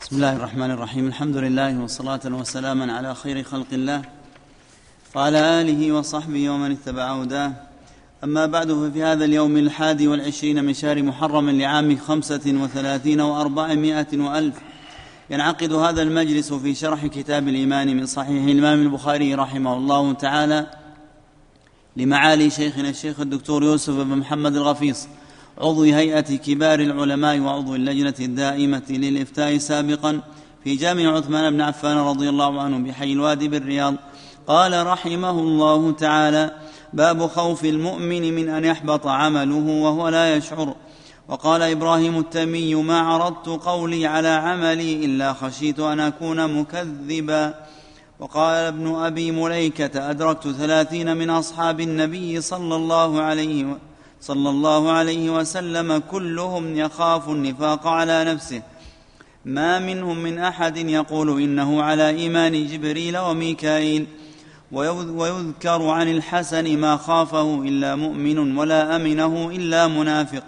بسم الله الرحمن الرحيم. الحمد لله والصلاة والسلام على خير خلق الله وعلى آله وصحبه ومن اتبع هداه. أما بعد، ففي هذا اليوم 21 من شهر محرم لعام 35 و400 وألف ينعقد هذا المجلس في شرح كتاب الإيمان من صحيح الإمام البخاري رحمه الله تعالى لمعالي شيخنا الشيخ الدكتور يوسف بن محمد الغفيص، عضو هيئة كبار العلماء وعضو اللجنة الدائمة للإفتاء سابقا في جامع عثمان بن عفان رضي الله عنه بحي الوادي بالرياض. قال رحمه الله تعالى: باب خوف المؤمن من أن يحبط عمله وهو لا يشعر. وقال إبراهيم التيمي: ما عرضت قولي على عملي إلا خشيت أن أكون مكذبا. وقال ابن أبي مليكة: أدركت 30 من أصحاب النبي صلى الله عليه وسلم كلهم يخاف النفاق على نفسه، ما منهم من أحد يقول إنه على إيمان جبريل وميكائيل. ويذكر عن الحسن: ما خافه إلا مؤمن ولا أمنه إلا منافق.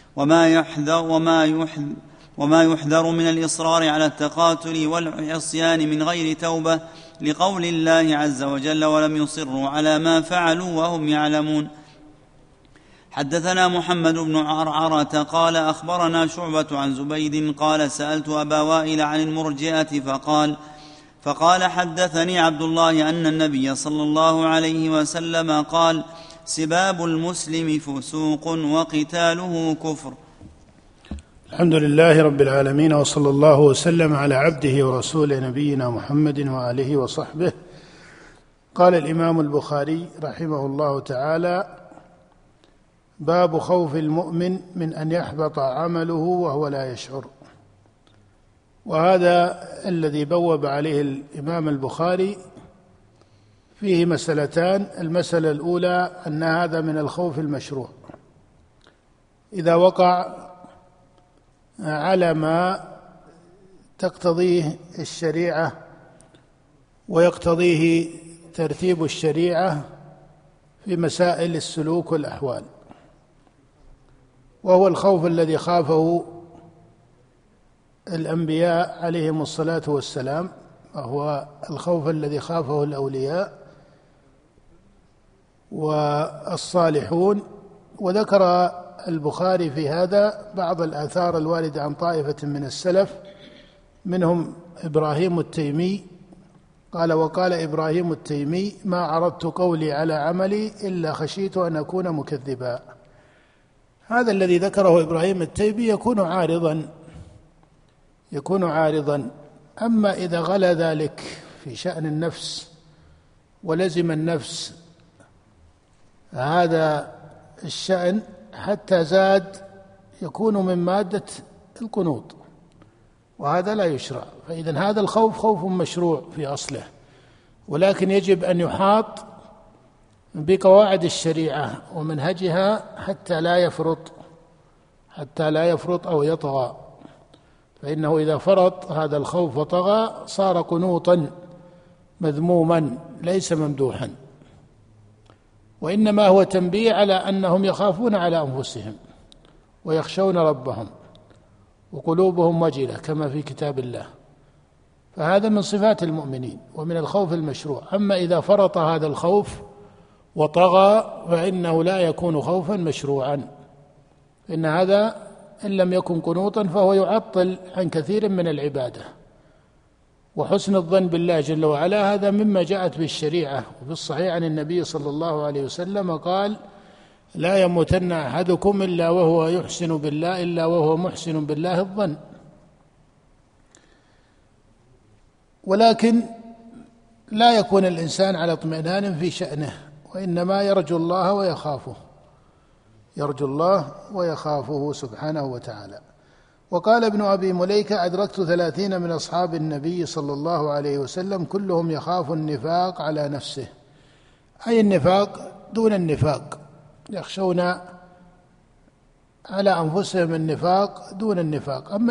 وما يحذر من الإصرار على التقاتل والعصيان من غير توبة، لقول الله عز وجل: ولم يصروا على ما فعلوا وهم يعلمون. حدثنا محمد بن عرعرة قال أخبرنا شعبة عن زبيد قال: سألت أبا وائل عن المرجئة فقال: حدثني عبد الله أن النبي صلى الله عليه وسلم قال: سباب المسلم فسوق وقتاله كفر. الحمد لله رب العالمين، وصلى الله وسلم على عبده ورسوله نبينا محمد وآله وصحبه. قال الإمام البخاري رحمه الله تعالى: باب خوف المؤمن من أن يحبط عمله وهو لا يشعر. وهذا الذي بوب عليه الإمام البخاري فيه مسألتان. المسألة الأولى أن هذا من الخوف المشروع إذا وقع على ما تقتضيه الشريعة ويقتضيه ترتيب الشريعة في مسائل السلوك والأحوال، وهو الخوف الذي خافه الأنبياء عليهم الصلاة والسلام، وهو الخوف الذي خافه الأولياء والصالحون. وذكر البخاري في هذا بعض الآثار الواردة عن طائفة من السلف، منهم إبراهيم التيمي قال: وقال إبراهيم التيمي: ما عرضت قولي على عملي إلا خشيت أن أكون مكذبا. هذا الذي ذكره إبراهيم التيمي يكون عارضا. أما إذا غلا ذلك في شأن النفس ولزم النفس هذا الشأن حتى زاد، يكون من مادة القنوط، وهذا لا يشرع. فإذن هذا الخوف خوف مشروع في أصله، ولكن يجب أن يحاط بقواعد الشريعة ومنهجها حتى لا يفرط أو يطغى، فإنه إذا فرط هذا الخوف وطغى صار قنوطا مذموما ليس ممدوحا، وإنما هو تنبيه على أنهم يخافون على أنفسهم ويخشون ربهم وقلوبهم وجلة كما في كتاب الله، فهذا من صفات المؤمنين ومن الخوف المشروع. أما إذا فرط هذا الخوف وطغى فإنه لا يكون خوفا مشروعا، إن هذا إن لم يكن قنوطا فهو يعطل عن كثير من العبادة. وحسن الظن بالله جل وعلا هذا مما جاءت بالشريعة، وفي الصحيح عن النبي صلى الله عليه وسلم قال: لا يموتن أحدكم إلا وهو محسن بالله الظن. ولكن لا يكون الإنسان على اطمئنان في شأنه، وإنما يرجو الله ويخافه سبحانه وتعالى. وقال ابن أبي مليكة: أدركت 30 من أصحاب النبي صلى الله عليه وسلم كلهم يخاف النفاق على نفسه، أي النفاق دون النفاق، يخشون على أنفسهم النفاق دون النفاق. أما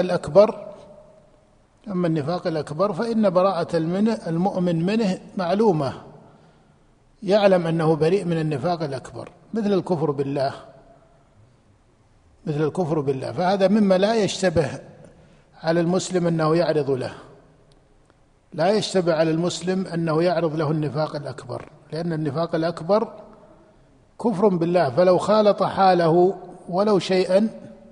النفاق الأكبر فإن براءة المؤمن منه معلومة، يعلم أنه بريء من النفاق الأكبر مثل الكفر بالله، فهذا مما لا يشتبه على المسلم أنه يعرض له، لا يشتبه على المسلم أنه يعرض له النفاق الأكبر، لأن النفاق الأكبر كفر بالله، فلو خالط حاله ولو شيئا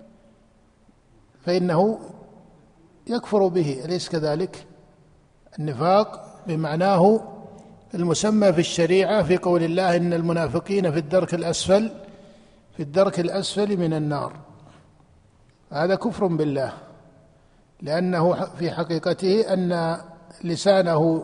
فإنه يكفر به، أليس كذلك؟ النفاق بمعناه المسمى في الشريعة في قول الله إن المنافقين في الدرك الأسفل من النار، هذا كفر بالله، لأنه في حقيقته أن لسانه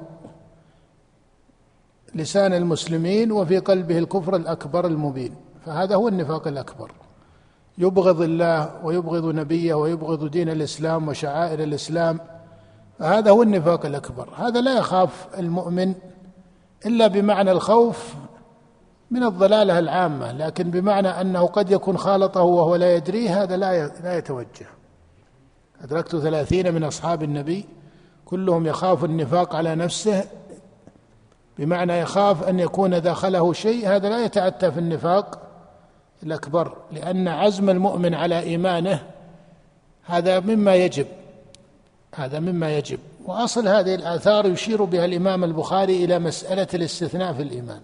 لسان المسلمين وفي قلبه الكفر الأكبر المبين، فهذا هو النفاق الأكبر، يبغض الله ويبغض نبيه ويبغض دين الإسلام وشعائر الإسلام، فهذا هو النفاق الأكبر. هذا لا يخاف المؤمن إلا بمعنى الخوف من الضلالة العامة، لكن بمعنى أنه قد يكون خالطه وهو لا يدري، هذا لا يتوجه. أدركت 30 من أصحاب النبي كلهم يخاف النفاق على نفسه، بمعنى يخاف أن يكون داخله شيء، هذا لا يتأتى في النفاق الأكبر، لأن عزم المؤمن على إيمانه هذا مما يجب. وأصل هذه الآثار يشير بها الإمام البخاري إلى مسألة الاستثناء في الإيمان،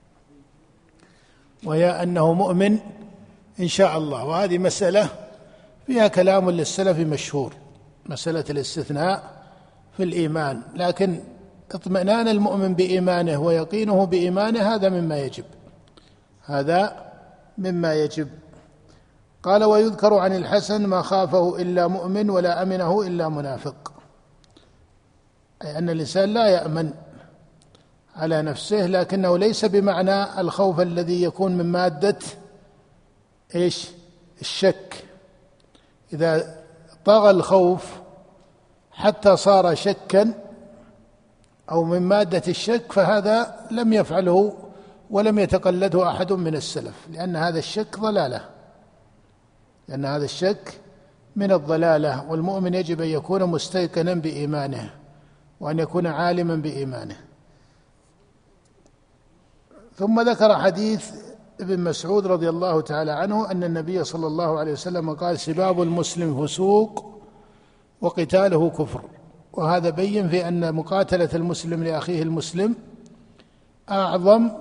وهي أنه مؤمن إن شاء الله، وهذه مسألة فيها كلام للسلف مشهور، مسألة الاستثناء في الإيمان، لكن اطمئنان المؤمن بإيمانه ويقينه بإيمانه هذا مما يجب. قال: ويذكر عن الحسن ما خافه إلا مؤمن ولا أمنه إلا منافق، أي أن الإنسان لا يأمن على نفسه، لكنه ليس بمعنى الخوف الذي يكون من مادة الشك. إذا طغى الخوف حتى صار شكا أو من مادة الشك فهذا لم يفعله ولم يتقلده أحد من السلف، لأن هذا الشك ضلالة، لأن هذا الشك من الضلالة، والمؤمن يجب أن يكون مستيقنا بإيمانه وأن يكون عالما بإيمانه. ثم ذكر حديث ابن مسعود رضي الله تعالى عنه أن النبي صلى الله عليه وسلم قال: سباب المسلم فسوق وقتاله كفر. وهذا بين في أن مقاتلة المسلم لأخيه المسلم أعظم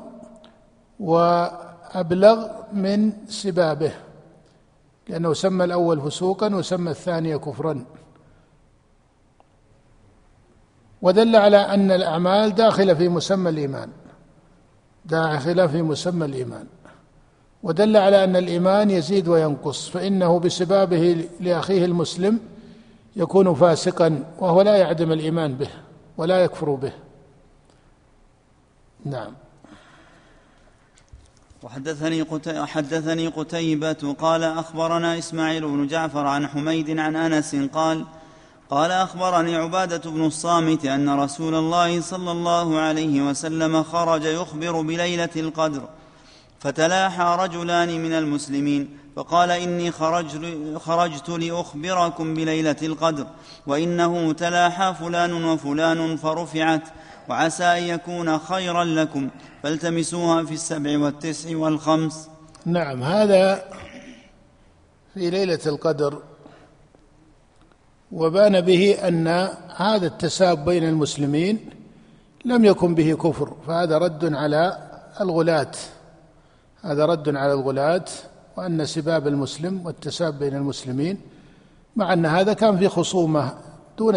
وأبلغ من سبابه، لأنه سمى الأول فسوقا وسمى الثاني كفرا، ودل على أن الأعمال داخلة في مسمى الإيمان، ودل على أن الإيمان يزيد وينقص، فإنه بسبابه لأخيه المسلم يكون فاسقا وهو لا يعدم الإيمان به ولا يكفر به. نعم. وحدثني قتيبة قال: أخبرنا إسماعيل بن جعفر عن حميد عن أنس قال: أخبرني عبادة بن الصامت أن رسول الله صلى الله عليه وسلم خرج يخبر بليلة القدر، فتلاحى رجلان من المسلمين فقال: إني خرجت لأخبركم بليلة القدر، وإنه تلاحى فلان وفلان فرفعت، وعسى أن يكون خيرا لكم، فالتمسوها في 7 و9 و5. نعم، هذا في ليلة القدر، وبان به أن هذا التساب بين المسلمين لم يكن به كفر، فهذا رد على الغلاة، وأن سباب المسلم والتساب بين المسلمين، مع أن هذا كان في خصومة دون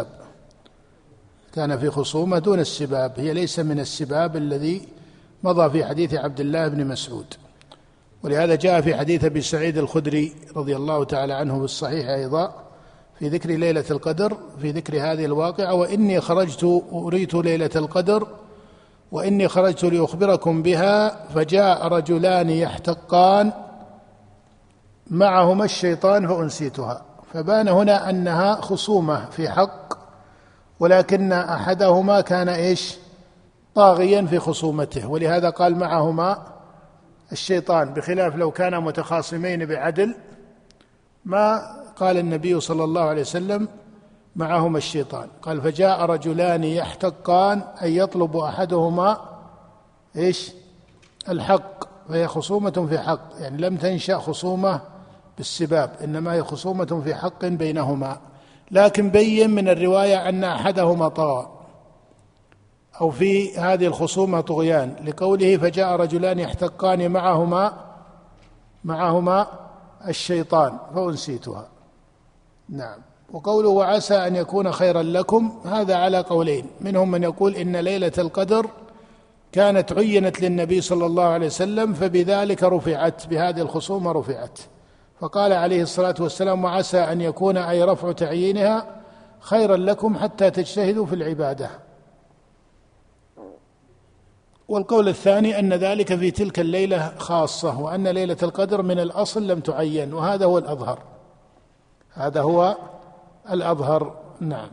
السباب، هي ليس من السباب الذي مضى في حديث عبد الله بن مسعود. ولهذا جاء في حديث أبي سعيد الخدري رضي الله تعالى عنه بالصحيح أيضا في ذكر ليلة القدر، في ذكر هذه الواقعة: وإني خرجت أريت ليلة القدر وإني خرجت لأخبركم بها، فجاء رجلان يحتقان معهما الشيطان فأنسيتها. فبان هنا أنها خصومة في حق، ولكن أحدهما كان طاغيا في خصومته، ولهذا قال معهما الشيطان، بخلاف لو كانا متخاصمين بعدل ما قال النبي صلى الله عليه وسلم معهما الشيطان، قال: فجاء رجلان يحتقان، أي يطلب أحدهما الحق، فهي خصومة في حق، يعني لم تنشأ خصومة بالسباب، إنما هي خصومة في حق بينهما، لكن بين من الرواية أن أحدهما طغى أو في هذه الخصومة طغيان، لقوله فجاء رجلان يحتقان معهما الشيطان فأنسيتها. نعم. وقوله وعسى أن يكون خيرا لكم، هذا على قولين، منهم من يقول إن ليلة القدر كانت عينت للنبي صلى الله عليه وسلم فبذلك رفعت، بهذه الخصومة رفعت، فقال عليه الصلاة والسلام وعسى أن يكون أي رفع تعيينها خيرا لكم حتى تجتهدوا في العبادة. والقول الثاني أن ذلك في تلك الليلة خاصة، وأن ليلة القدر من الأصل لم تعين، وهذا هو الأظهر، هذا هو الأظهر. نعم.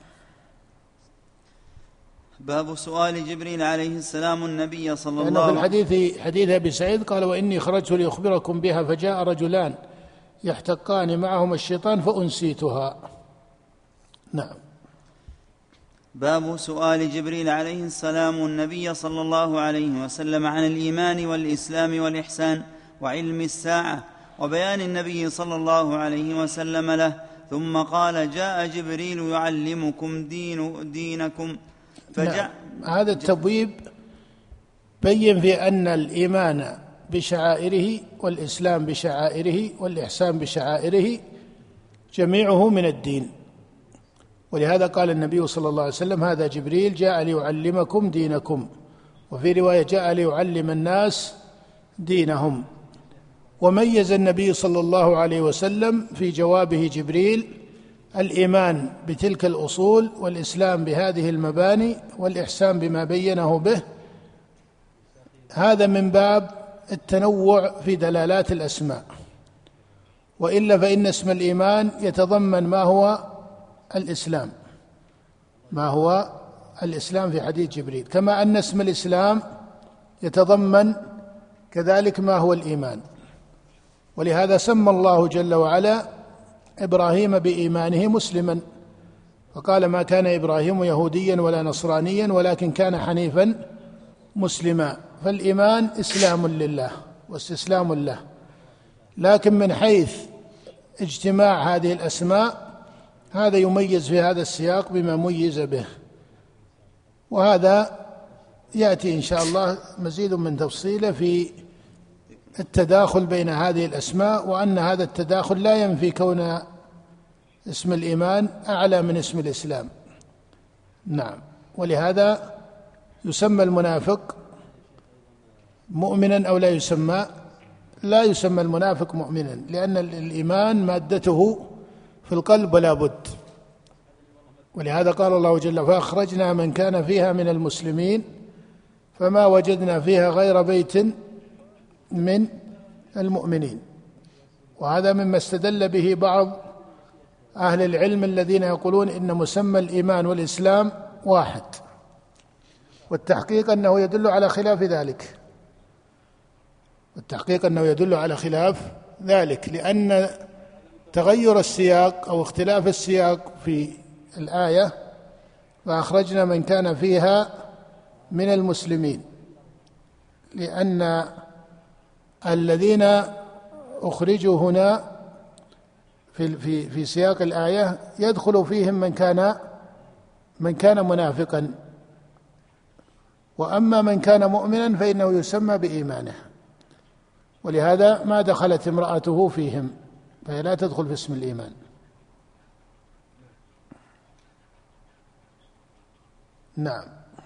باب سؤال جبريل عليه السلام النبي صلى الله عليه وسلم. في الحديث حديث أبي سعيد قال وإني خرجت لأخبركم بها فجاء رجلان يحتقان معهما الشيطان فأنسيتها. نعم. باب سؤال جبريل عليه السلام النبي صلى الله عليه وسلم عن الإيمان والإسلام والإحسان وعلم الساعة، وبيان النبي صلى الله عليه وسلم له، ثم قال جاء جبريل يعلمكم دينكم نعم. هذا التبويب بين في أن الإيمان بشعائره والإسلام بشعائره والإحسان بشعائره جميعه من الدين، ولهذا قال النبي صلى الله عليه وسلم هذا جبريل جاء ليعلمكم دينكم، وفي رواية جاء ليعلم الناس دينهم. وميز النبي صلى الله عليه وسلم في جوابه جبريل الإيمان بتلك الأصول والإسلام بهذه المباني والإحسان بما بينه به، هذا من باب التنوع في دلالات الأسماء، وإلا فإن اسم الإيمان يتضمن ما هو الإسلام في حديث جبريل، كما أن اسم الإسلام يتضمن كذلك ما هو الإيمان. ولهذا سمى الله جل وعلا إبراهيم بإيمانه مسلما، فقال ما كان إبراهيم يهوديا ولا نصرانيا ولكن كان حنيفا مسلما. فالإيمان إسلام لله واستسلام له، لكن من حيث اجتماع هذه الأسماء هذا يميز في هذا السياق بما ميز به، وهذا يأتي إن شاء الله مزيد من تفصيله في التداخل بين هذه الأسماء، وأن هذا التداخل لا ينفي كون اسم الإيمان أعلى من اسم الإسلام. نعم. ولهذا يسمى المنافق مؤمنا أو لا يسمى؟ لا يسمى المنافق مؤمنا، لأن الإيمان مادته في القلب ولا بد. ولهذا قال الله جل فأخرجنا من كان فيها من المسلمين فما وجدنا فيها غير بيت من المؤمنين. وهذا مما استدل به بعض أهل العلم الذين يقولون إن مسمى الإيمان والإسلام واحد، والتحقيق أنه يدل على خلاف ذلك، لأن تغير السياق أو اختلاف السياق في الآية فأخرجنا من كان فيها من المسلمين، لأن الذين أخرجوا هنا في سياق الآية يدخل فيهم من كان منافقا، وأما من كان مؤمنا فإنه يسمى بإيمانه، ولهذا ما دخلت امرأته فيهم، فهي لا تدخل في اسم الإيمان. نعم.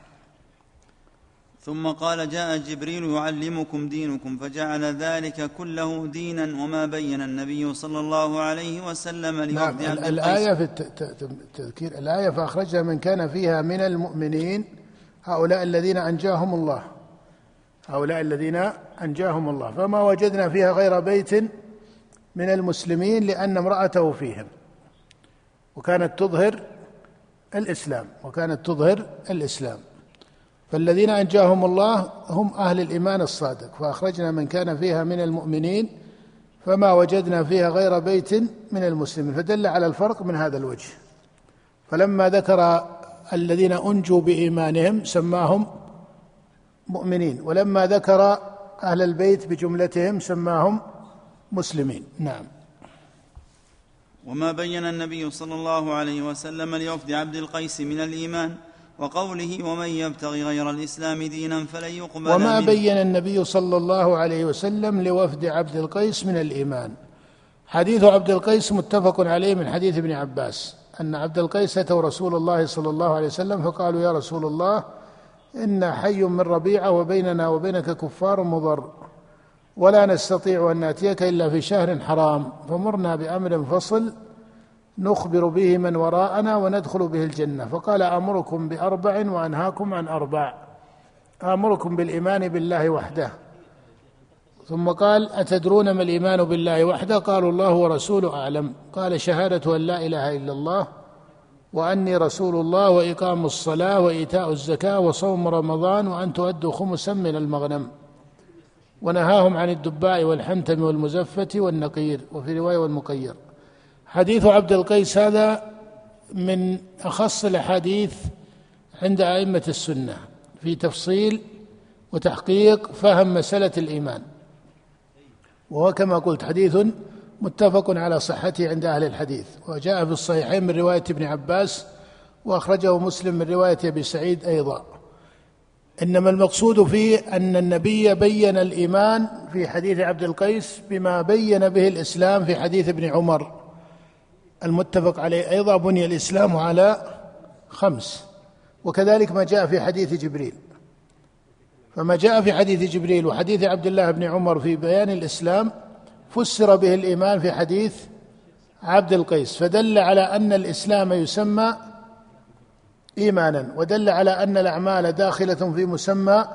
ثم قال جاء جبريل يعلمكم دينكم، فجعل ذلك كله دينا، وما بين النبي صلى الله عليه وسلم نعم. الآية في التذكير، الآية فأخرجنا من كان فيها من المؤمنين هؤلاء الذين أنجاهم الله، فما وجدنا فيها غير بيت من المسلمين، لأن امرأته فيهم وكانت تظهر الإسلام. فالذين أنجاهم الله هم أهل الإيمان الصادق، فأخرجنا من كان فيها من المؤمنين فما وجدنا فيها غير بيت من المسلمين، فدل على الفرق من هذا الوجه. فلما ذكر الذين أنجوا بإيمانهم سماهم مؤمنين، ولما ذكر أهل البيت بجملتهم سماهم مسلمين. نعم. وما بين النبي صلى الله عليه وسلم لوفد عبد القيس من الإيمان، وقوله ومن يبتغي غير الإسلام دينا فلن يقبل منه. وما بين النبي صلى الله عليه وسلم لوفد عبد القيس من الإيمان. حديث عبد القيس متفق عليه من حديث ابن عباس أن عبد القيس أتوا رسول الله صلى الله عليه وسلم فقالوا يا رسول الله إن حي من ربيعة وبيننا وبينك كفار مضر ولا نستطيع أن نأتيك إلا في شهر حرام، فمرنا بأمر فصل نخبر به من وراءنا وندخل به الجنة. فقال آمركم بأربع وأنهاكم عن أربع، آمركم بالإيمان بالله وحده. ثم قال أتدرون ما الإيمان بالله وحده؟ قالوا الله ورسوله أعلم. قال شهادة أن لا إله إلا الله وأني رسول الله وإقام الصلاة وإيتاء الزكاة وصوم رمضان وأن تؤدوا خمسا من المغنم. ونهاهم عن الدباء والحنتم والمزفة والنقير، وفي رواية والمقير. حديث عبد القيس هذا من أخص الأحاديث عند أئمة السنة في تفصيل وتحقيق فهم مسألة الإيمان، وهو كما قلت حديث متفق على صحته عند أهل الحديث، وجاء في الصحيحين من رواية ابن عباس، وأخرجه مسلم من رواية أبي سعيد أيضا. إنما المقصود فيه أن النبي بين الإيمان في حديث عبد القيس بما بين به الإسلام في حديث ابن عمر المتفق عليه أيضا، بني الإسلام على 5، وكذلك ما جاء في حديث جبريل. فما جاء في حديث جبريل وحديث عبد الله بن عمر في بيان الإسلام فسر به الإيمان في حديث عبد القيس، فدل على أن الإسلام يسمى إيمانا، ودل على أن الأعمال داخلة في مسمى،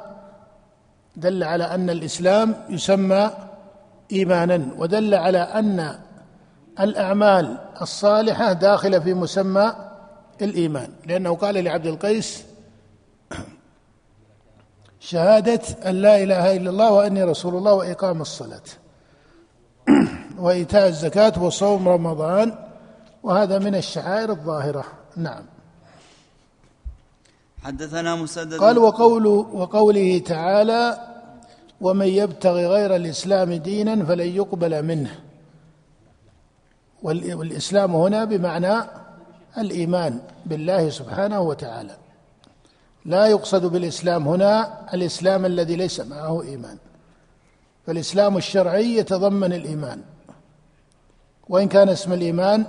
دل على أن الإسلام يسمى إيمانا، ودل على أن الأعمال الصالحة داخلة في مسمى الإيمان، لأنه قال لعبد القيس شهادة أن لا إله إلا الله وأني رسول الله وإقام الصلاة وإيتاء الزكاة وصوم رمضان، وهذا من الشعائر الظاهرة. نعم. حدثنا مسدد قال وقوله تعالى ومن يبتغي غير الإسلام دينا فلن يقبل منه، والإسلام هنا بمعنى الإيمان بالله سبحانه وتعالى، لا يقصد بالإسلام هنا الإسلام الذي ليس معه إيمان، فالإسلام الشرعي يتضمن الإيمان، وإن كان اسم الإيمان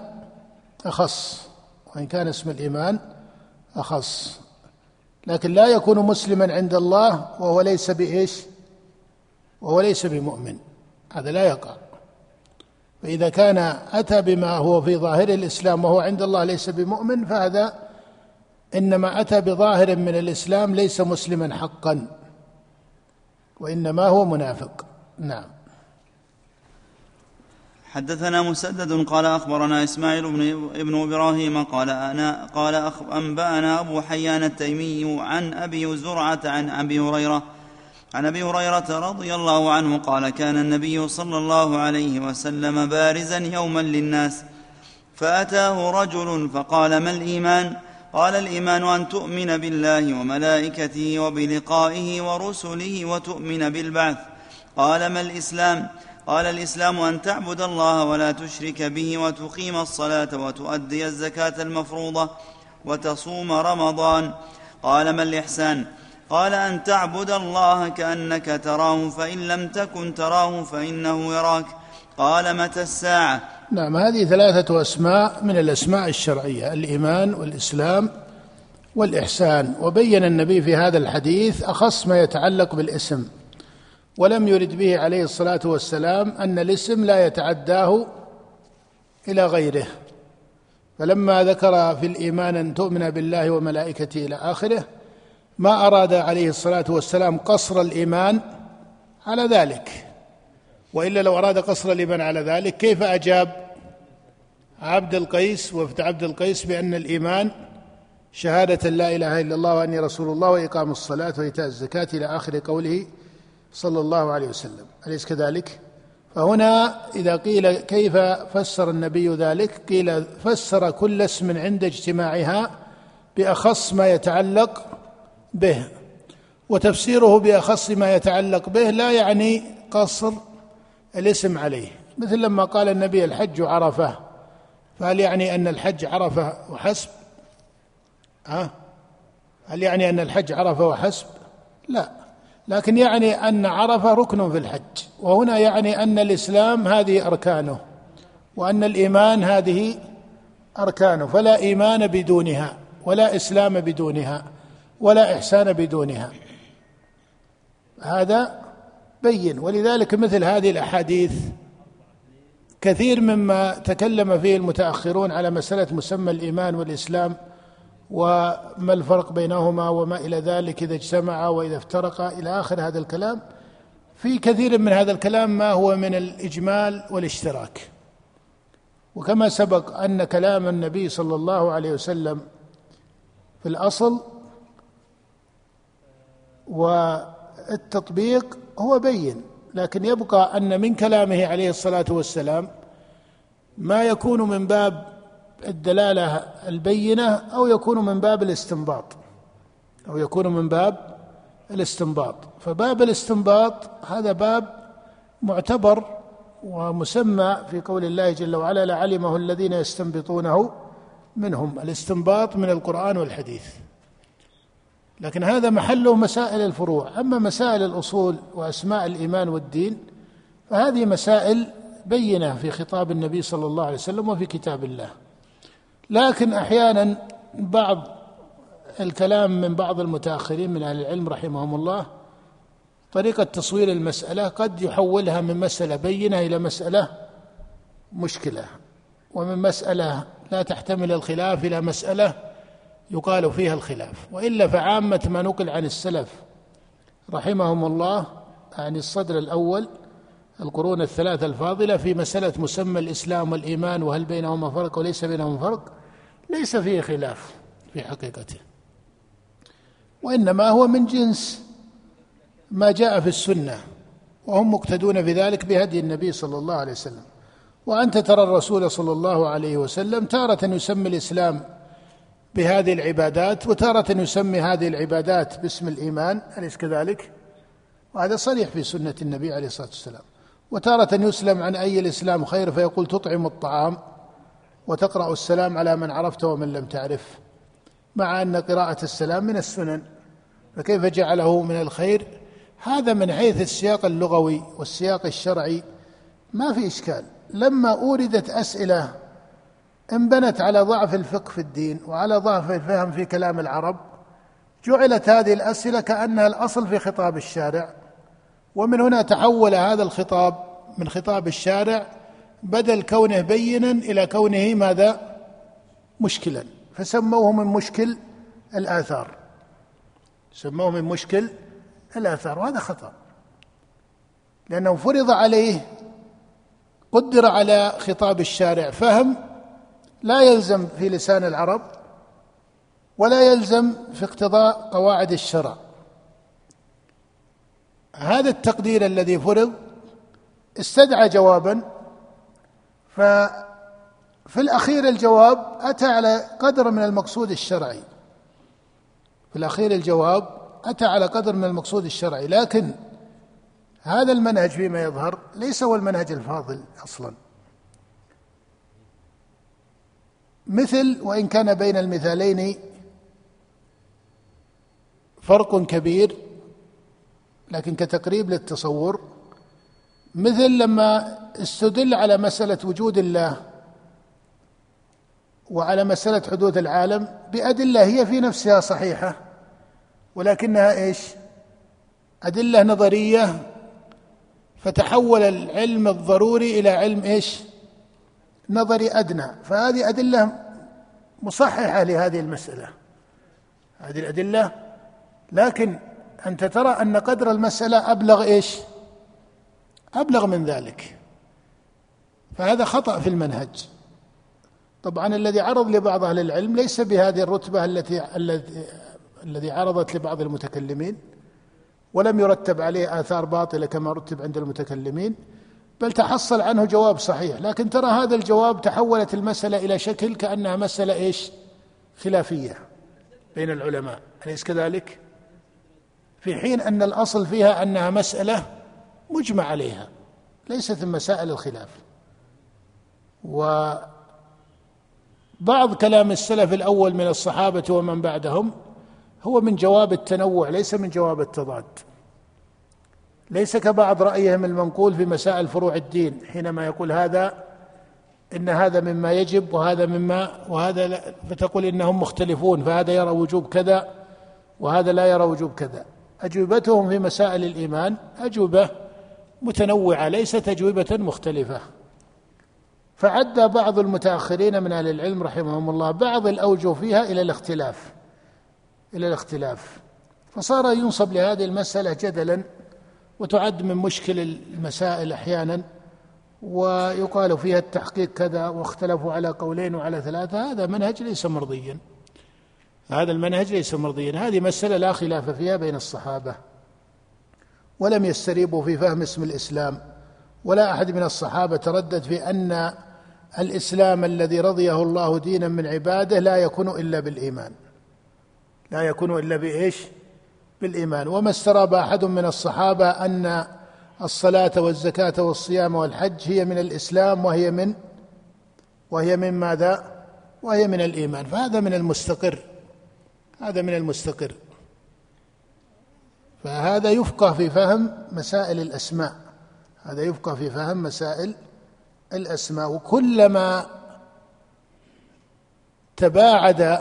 أخص، لكن لا يكون مسلما عند الله وهو ليس وهو ليس بمؤمن، هذا لا يقع. فإذا كان أتى بما هو في ظاهر الإسلام وهو عند الله ليس بمؤمن، فهذا إنما أتى بظاهر من الإسلام ليس مسلما حقا، وإنما هو منافق. نعم. حدثنا مسدد قال أخبرنا إسماعيل ابن إبراهيم قال أنبأنا أبو حيان التيمي عن أبي زرعة عن أبي هريرة رضي الله عنه قال كان النبي صلى الله عليه وسلم بارزا يوما للناس، فأتاه رجل فقال ما الإيمان؟ قال الإيمان أن تؤمن بالله وملائكته وبلقائه ورسله وتؤمن بالبعث. قال ما الإسلام؟ قال الإسلام أن تعبد الله ولا تشرك به وتقيم الصلاة وتؤدي الزكاة المفروضة وتصوم رمضان. قال ما الإحسان؟ قال أن تعبد الله كأنك تراه فإن لم تكن تراه فإنه يراك. قال متى الساعة؟ نعم. هذه 3 أسماء من الأسماء الشرعية: الإيمان والإسلام والإحسان. وبين النبي في هذا الحديث أخص ما يتعلق بالاسم، ولم يرد به عليه الصلاة والسلام أن الاسم لا يتعداه إلى غيره، فلما ذكر في الإيمان أن تؤمن بالله وملائكته إلى آخره ما أراد عليه الصلاة والسلام قصر الإيمان على ذلك، وإلا لو أراد قصر الإيمان على ذلك كيف أجاب عبد القيس وفد عبد القيس بأن الإيمان شهادة لا إله إلا الله وأني رسول الله وإقام الصلاة وإيتاء الزكاة إلى آخر قوله صلى الله عليه وسلم، أليس كذلك؟ فهنا إذا قيل كيف فسر النبي ذلك، قيل فسر كل اسم عند اجتماعها بأخص ما يتعلق به، وتفسيره بأخص ما يتعلق به لا يعني قصر الاسم عليه، مثل لما قال النبي الحج عرفة فهل يعني أن الحج عرفة وحسب؟ هل يعني أن الحج عرفة وحسب؟ لا، لكن يعني أن عرفة ركن في الحج، وهنا يعني أن الإسلام هذه أركانه، وأن الإيمان هذه أركانه، فلا إيمان بدونها، ولا إسلام بدونها، ولا إحسان بدونها. هذا بين. ولذلك مثل هذه الأحاديث كثير مما تكلم فيه المتأخرون على مسألة مسمى الإيمان والإسلام وما الفرق بينهما وما إلى ذلك إذا اجتمعا وإذا افترقا إلى آخر هذا الكلام، في كثير من هذا الكلام ما هو من الإجمال والاشتراك. وكما سبق أن كلام النبي صلى الله عليه وسلم في الأصل والتطبيق هو بين، لكن يبقى أن من كلامه عليه الصلاة والسلام ما يكون من باب الدلالة البينة أو يكون من باب الاستنباط فباب الاستنباط هذا باب معتبر ومسمى في قول الله جل وعلا لعلمه الذين يستنبطونه منهم، الاستنباط من القرآن والحديث. لكن هذا محله مسائل الفروع. أما مسائل الأصول وأسماء الإيمان والدين فهذه مسائل بينة في خطاب النبي صلى الله عليه وسلم وفي كتاب الله. لكن أحيانا بعض الكلام من بعض المتأخرين من أهل العلم رحمهم الله طريقة تصوير المسألة قد يحولها من مسألة بينة إلى مسألة مشكلة، ومن مسألة لا تحتمل الخلاف إلى مسألة يقال فيها الخلاف. وإلا فعامة ما نقل عن السلف رحمهم الله عن الصدر الأول القرون الثلاثة الفاضلة في مسألة مسمى الإسلام والإيمان وهل بينهما فرق وليس بينهما فرق ليس فيه خلاف في حقيقته، وإنما هو من جنس ما جاء في السنة، وهم مقتدون بذلك بهدي النبي صلى الله عليه وسلم. وأنت ترى الرسول صلى الله عليه وسلم تارة يسمي الإسلام بهذه العبادات وتارة يسمي هذه العبادات باسم الإيمان، أليس كذلك؟ وهذا صريح في سنة النبي عليه الصلاة والسلام. وتارة يسلم عن أي الإسلام خير فيقول تطعم الطعام وتقرأ السلام على من عرفت ومن لم تعرف، مع أن قراءة السلام من السنن، فكيف جعله من الخير؟ هذا من حيث السياق اللغوي والسياق الشرعي ما في إشكال. لما أوردت أسئلة انبنت على ضعف الفقه في الدين وعلى ضعف الفهم في كلام العرب جعلت هذه الأسئلة كأنها الأصل في خطاب الشارع، ومن هنا تحول هذا الخطاب من خطاب الشارع بدل كونه بينا إلى كونه ماذا؟ مشكلا، فسموه من مشكل الآثار، سموه من مشكل الآثار، وهذا خطأ، لأنه فرض عليه قدر على خطاب الشارع فهم لا يلزم في لسان العرب ولا يلزم في اقتضاء قواعد الشرع. هذا التقدير الذي فرض استدعى جوابا، ففي الأخير الجواب أتى على قدر من المقصود الشرعي، في الأخير الجواب أتى على قدر من المقصود الشرعي. لكن هذا المنهج فيما يظهر ليس هو المنهج الفاضل أصلا، مثل وإن كان بين المثالين فرق كبير لكن كتقريب للتصور، مثل لما استدل على مسألة وجود الله وعلى مسألة حدوث العالم بأدلة هي في نفسها صحيحة ولكنها إيش؟ أدلة نظرية، فتحول العلم الضروري إلى علم إيش؟ نظري أدنى، فهذه أدلة مصححة لهذه المسألة، هذه الأدلة. لكن أنت ترى أن قدر المسألة أبلغ إيش؟ أبلغ من ذلك، فهذا خطأ في المنهج. طبعا الذي عرض لبعض أهل العلم ليس بهذه الرتبة الذي عرضت لبعض المتكلمين، ولم يرتب عليه آثار باطلة كما رتب عند المتكلمين، بل تحصل عنه جواب صحيح. لكن ترى هذا الجواب تحولت المسألة إلى شكل كأنها مسألة إيش؟ خلافية بين العلماء، أليس كذلك؟ في حين أن الأصل فيها أنها مسألة مجمع عليها، ليست من مسائل الخلاف. بعض كلام السلف الأول من الصحابة ومن بعدهم هو من جواب التنوع ليس من جواب التضاد، ليس كبعض رأيهم المنقول في مسائل فروع الدين حينما يقول هذا إن هذا مما يجب وهذا مما وهذا لا، فتقول إنهم مختلفون فهذا يرى وجوب كذا وهذا لا يرى وجوب كذا. أجوبتهم في مسائل الإيمان أجوبة متنوعة ليست أجوبة مختلفة. فعد بعض المتأخرين من أهل العلم رحمهم الله بعض الأوجه فيها إلى الاختلاف، فصار ينصب لهذه المسألة جدلا وتعد من مشكل المسائل أحيانا، ويقال فيها التحقيق كذا واختلفوا على قولين وعلى ثلاثة. هذا منهج ليس مرضيا، هذا المنهج ليس مرضيا. هذه مسألة لا خلاف فيها بين الصحابة، ولم يستريبوا في فهم اسم الإسلام، ولا أحد من الصحابة تردد في أن الإسلام الذي رضيه الله دينا من عباده لا يكون إلا بالإيمان، لا يكون إلا بإيش؟ بالإيمان. وما استراب أحد من الصحابة أن الصلاة والزكاة والصيام والحج هي من الإسلام وهي من ماذا؟ وهي من الإيمان. فهذا من المستقر، هذا من المستقر. فهذا يفقه في فهم مسائل الأسماء، هذا يفقه في فهم مسائل الأسماء. وكلما تباعد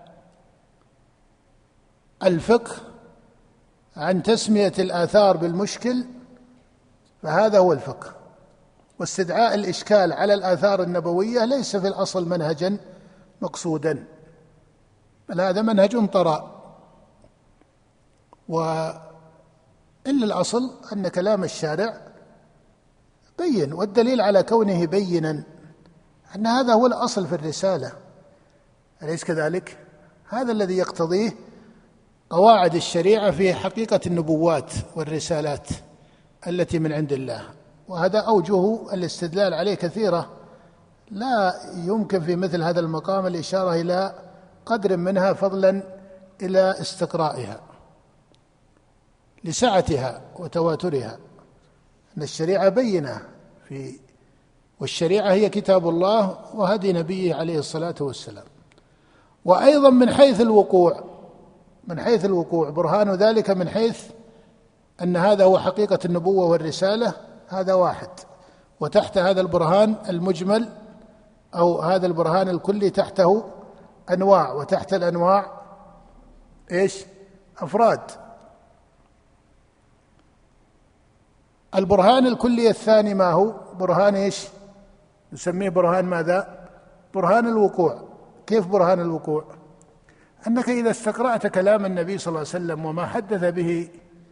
الفقه عن تسمية الآثار بالمشكل فهذا هو الفقه. واستدعاء الإشكال على الآثار النبوية ليس في الأصل منهجا مقصودا، بل هذا منهج طرأ. وإلا الأصل أن كلام الشارع بين، والدليل على كونه بينا أن هذا هو الأصل في الرسالة، أليس كذلك؟ هذا الذي يقتضيه قواعد الشريعة في حقيقة النبوات والرسالات التي من عند الله. وهذا أوجه الاستدلال عليه كثيرة، لا يمكن في مثل هذا المقام الإشارة إلى قدر منها فضلا إلى استقرائها لسعتها وتواترها. أن الشريعة بينة والشريعة هي كتاب الله وهدي نبيه عليه الصلاة والسلام. وأيضا من حيث الوقوع برهان ذلك من حيث أن هذا هو حقيقة النبوة والرسالة، هذا واحد، وتحت هذا البرهان المجمل أو هذا البرهان الكلي تحته أنواع، وتحت الأنواع إيش؟ أفراد. البرهان الكلي الثاني ما هو؟ برهان إيش؟ نسميه برهان ماذا؟ برهان الوقوع. كيف برهان الوقوع؟ أنك إذا استقرأت كلام النبي صلى الله عليه وسلم وما حدث به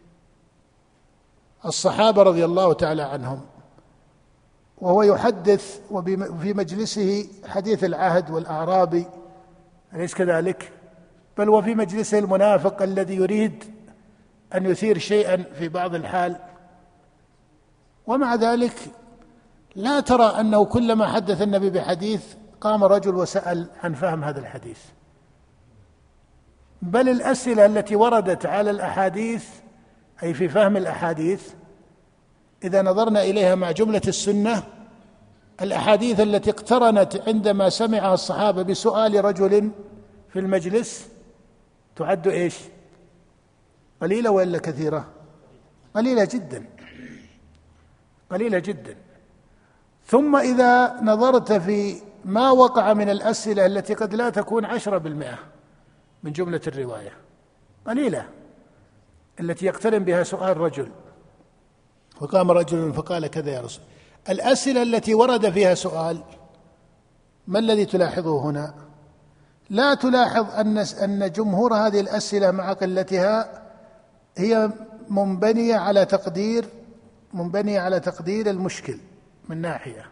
الصحابة رضي الله تعالى عنهم، وهو يحدث وفي مجلسه حديث العهد والأعرابي، أليس كذلك؟ بل وفي مجلسه المنافق الذي يريد أن يثير شيئا في بعض الحال، ومع ذلك لا ترى أنه كلما حدث النبي بحديث قام رجل وسأل عن فهم هذا الحديث. بل الأسئلة التي وردت على الأحاديث أي في فهم الأحاديث إذا نظرنا إليها مع جملة السنة، الأحاديث التي اقترنت عندما سمعها الصحابة بسؤال رجل في المجلس تعد إيش؟ قليلة ولا كثيرة؟ قليلة جدا، قليلة جدا. ثم إذا نظرت في ما وقع من الأسئلة التي قد لا تكون 10% من جملة الرواية، قليلة التي يقترن بها سؤال رجل فقام رجل فقال كذا يا رسول. الأسئلة التي ورد فيها سؤال ما الذي تلاحظه هنا؟ لا تلاحظ أن جمهور هذه الأسئلة مع قلتها هي منبنية على تقدير المشكل من ناحية،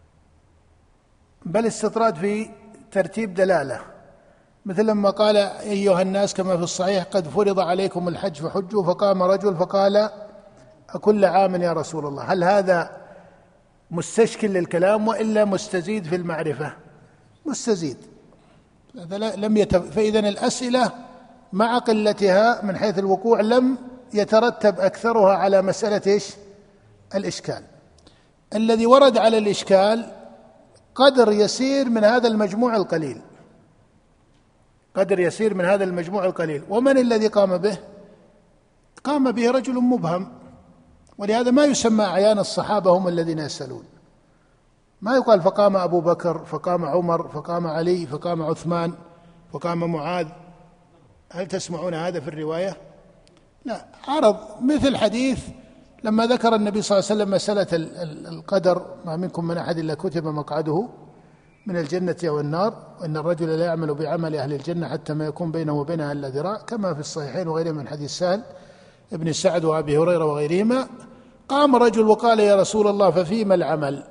بل استطراد في ترتيب دلالة، مثل لما قال أيها الناس كما في الصحيح قد فرض عليكم الحج فحجوا، فقام رجل فقال أكل عام يا رسول الله. هل هذا مستشكل للكلام وإلا مستزيد في المعرفة؟ مستزيد. فإذا الأسئلة مع قلتها من حيث الوقوع لم يترتب أكثرها على مسألة إيش؟ الإشكال. الذي ورد على الإشكال قدر يسير من هذا المجموع القليل، قدر يسير من هذا المجموع القليل. ومن الذي قام به؟ قام به رجل مبهم، ولهذا ما يسمى أعيان الصحابة هم الذين يسألون. ما يقال فقام أبو بكر، فقام عمر، فقام علي، فقام عثمان، فقام معاذ. هل تسمعون هذا في الرواية؟ لا. عرض مثل حديث لما ذكر النبي صلى الله عليه وسلم مسألة القدر: ما منكم من أحد إلا كتب مقعده من الجنة أو النار، وإن الرجل لا يعمل بعمل أهل الجنة حتى ما يكون بينه وبينها إلا ذراع، كما في الصحيحين وغيرهم من حديث سهل ابن سعد وأبي هريرة وغيرهما. قام رجل وقال: يا رسول الله ففيما العمل؟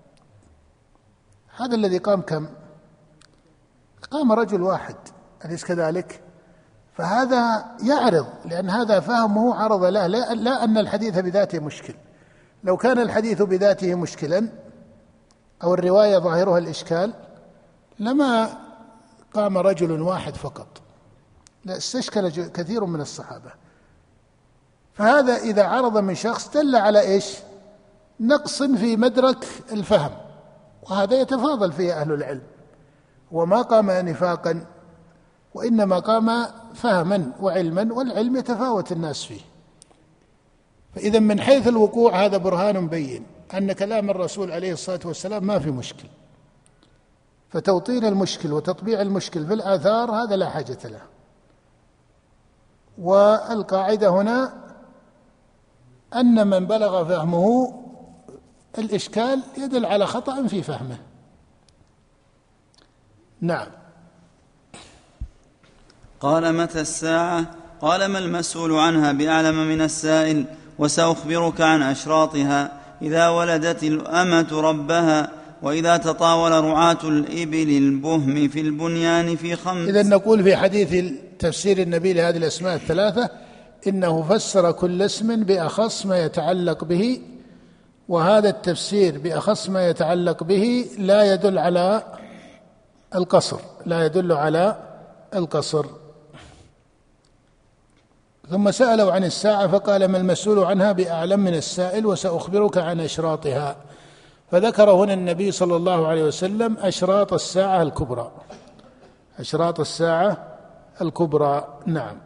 هذا الذي قام كم؟ قام رجل واحد، أليس كذلك؟ فهذا يعرض، لأن هذا فهمه عرض له، لا أن الحديث بذاته مشكل. لو كان الحديث بذاته مشكلا أو الرواية ظاهرها الإشكال لما قام رجل واحد فقط، لا، استشكل كثير من الصحابة. فهذا إذا عرض من شخص دل على إيش؟ نقص في مدرك الفهم، وهذا يتفاضل فيه أهل العلم، وما قام نفاقا وإنما قام فهما وعلما، والعلم يتفاوت الناس فيه. فإذا من حيث الوقوع هذا برهان بين أن كلام الرسول عليه الصلاة والسلام ما في مشكل، فتوطين المشكل وتطبيع المشكل في الآثار هذا لا حاجة له. والقاعدة هنا أن من بلغ فهمه الإشكال يدل على خطأ في فهمه. نعم. قال: متى الساعة؟ قال: ما المسؤول عنها بأعلم من السائل، وسأخبرك عن أشراطها: إذا ولدت الأمة ربها، وإذا تطاول رعاة الإبل البهم في البنيان في 5. إذن نقول في حديث تفسير النبي لهذه الأسماء الثلاثة إنه فسر كل اسم بأخص ما يتعلق به، وهذا التفسير بأخص ما يتعلق به لا يدل على القصر، لا يدل على القصر. ثم سألوا عن الساعة فقال: ما المسؤول عنها بأعلم من السائل، وسأخبرك عن أشراطها. فذكر هنا النبي صلى الله عليه وسلم أشراط الساعة الكبرى، أشراط الساعة الكبرى. نعم.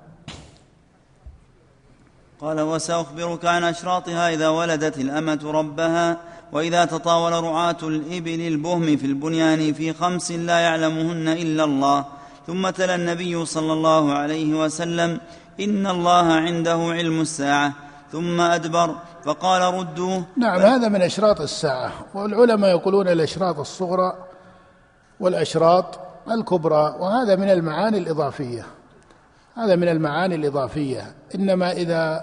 قال: وسأخبرك عن أشراطها: إذا ولدت الأمة ربها، وإذا تطاول رعاة الإبل البهم في البنيان في 5 لا يعلمهن إلا الله. ثم تلا النبي صلى الله عليه وسلم: إن الله عنده علم الساعة. ثم أدبر فقال: ردوه. نعم، هذا من أشراط الساعة. والعلماء يقولون الأشراط الصغرى والأشراط الكبرى، وهذا من المعاني الإضافية، هذا من المعاني الإضافية. إنما إذا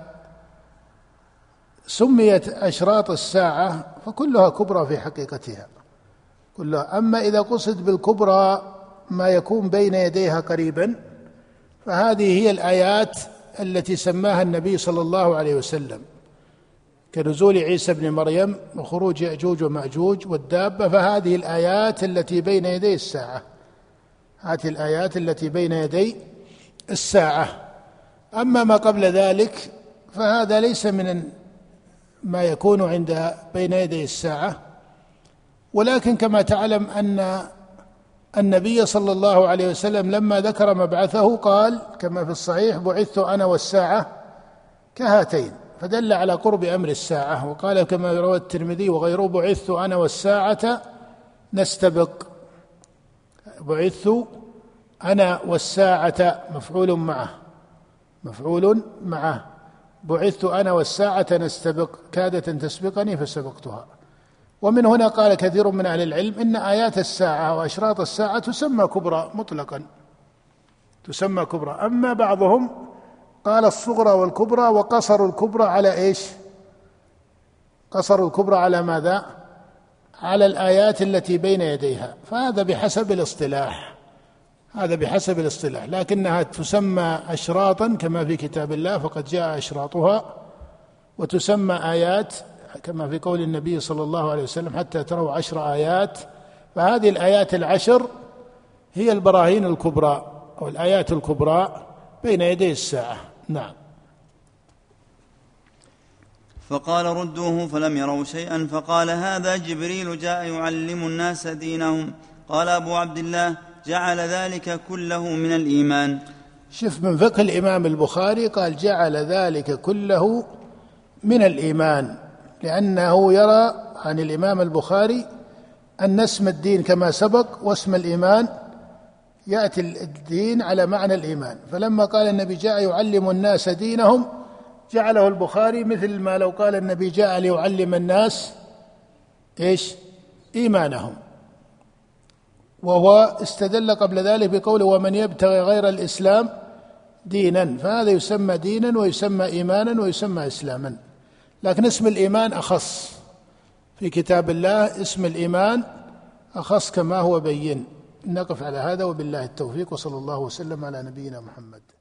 سميت أشراط الساعة فكلها كبرى في حقيقتها كلها. أما إذا قصد بالكبرى ما يكون بين يديها قريبا فهذه هي الآيات التي سماها النبي صلى الله عليه وسلم، كنزول عيسى بن مريم وخروج يأجوج ومأجوج والدابة. فهذه الآيات التي بين يدي الساعة، هذه الآيات التي بين يدي الساعة. أما ما قبل ذلك فهذا ليس من ما يكون عند بين يدي الساعة. ولكن كما تعلم أن النبي صلى الله عليه وسلم لما ذكر مبعثه قال كما في الصحيح: بعثت أنا والساعة كهاتين، فدل على قرب أمر الساعة. وقال كما روى الترمذي وغيره: بعثت أنا والساعة نستبق. بعثت أنا والساعة مفعول معه، بعثت أنا والساعة نستبق، كادت أن تسبقني فسبقتها. ومن هنا قال كثير من أهل العلم إن آيات الساعة وأشراط الساعة تسمى كبرى مطلقا، تسمى كبرى. أما بعضهم قال الصغرى والكبرى، وقصروا الكبرى على إيش؟ قصروا الكبرى على ماذا؟ على الآيات التي بين يديها. فهذا بحسب الاصطلاح، هذا بحسب الاصطلاح، لكنها تسمى أشراطا كما في كتاب الله فقد جاء أشراطها، وتسمى آيات كما في قول النبي صلى الله عليه وسلم: حتى تروا 10 آيات. فهذه الآيات العشر هي البراهين الكبرى أو الآيات الكبرى بين يدي الساعة. نعم. فقال: ردوه، فلم يروا شيئا. فقال: هذا جبريل جاء يعلم الناس دينهم. قال أبو عبد الله: جعل ذلك كله من الإيمان. شف من فقه الإمام البخاري قال جعل ذلك كله من الإيمان، لأنه يرى عن الإمام البخاري أن اسم الدين كما سبق واسم الإيمان يأتي الدين على معنى الإيمان، فلما قال النبي جاء يعلم الناس دينهم جعله البخاري مثل ما لو قال النبي جاء ليعلم الناس إيمانهم. وهو استدل قبل ذلك بقوله ومن يبتغي غير الإسلام دينا، فهذا يسمى دينا ويسمى إيمانا ويسمى إسلاما، لكن اسم الإيمان أخص في كتاب الله، اسم الإيمان أخص كما هو بين. نقف على هذا وبالله التوفيق، وصلى الله وسلم على نبينا محمد.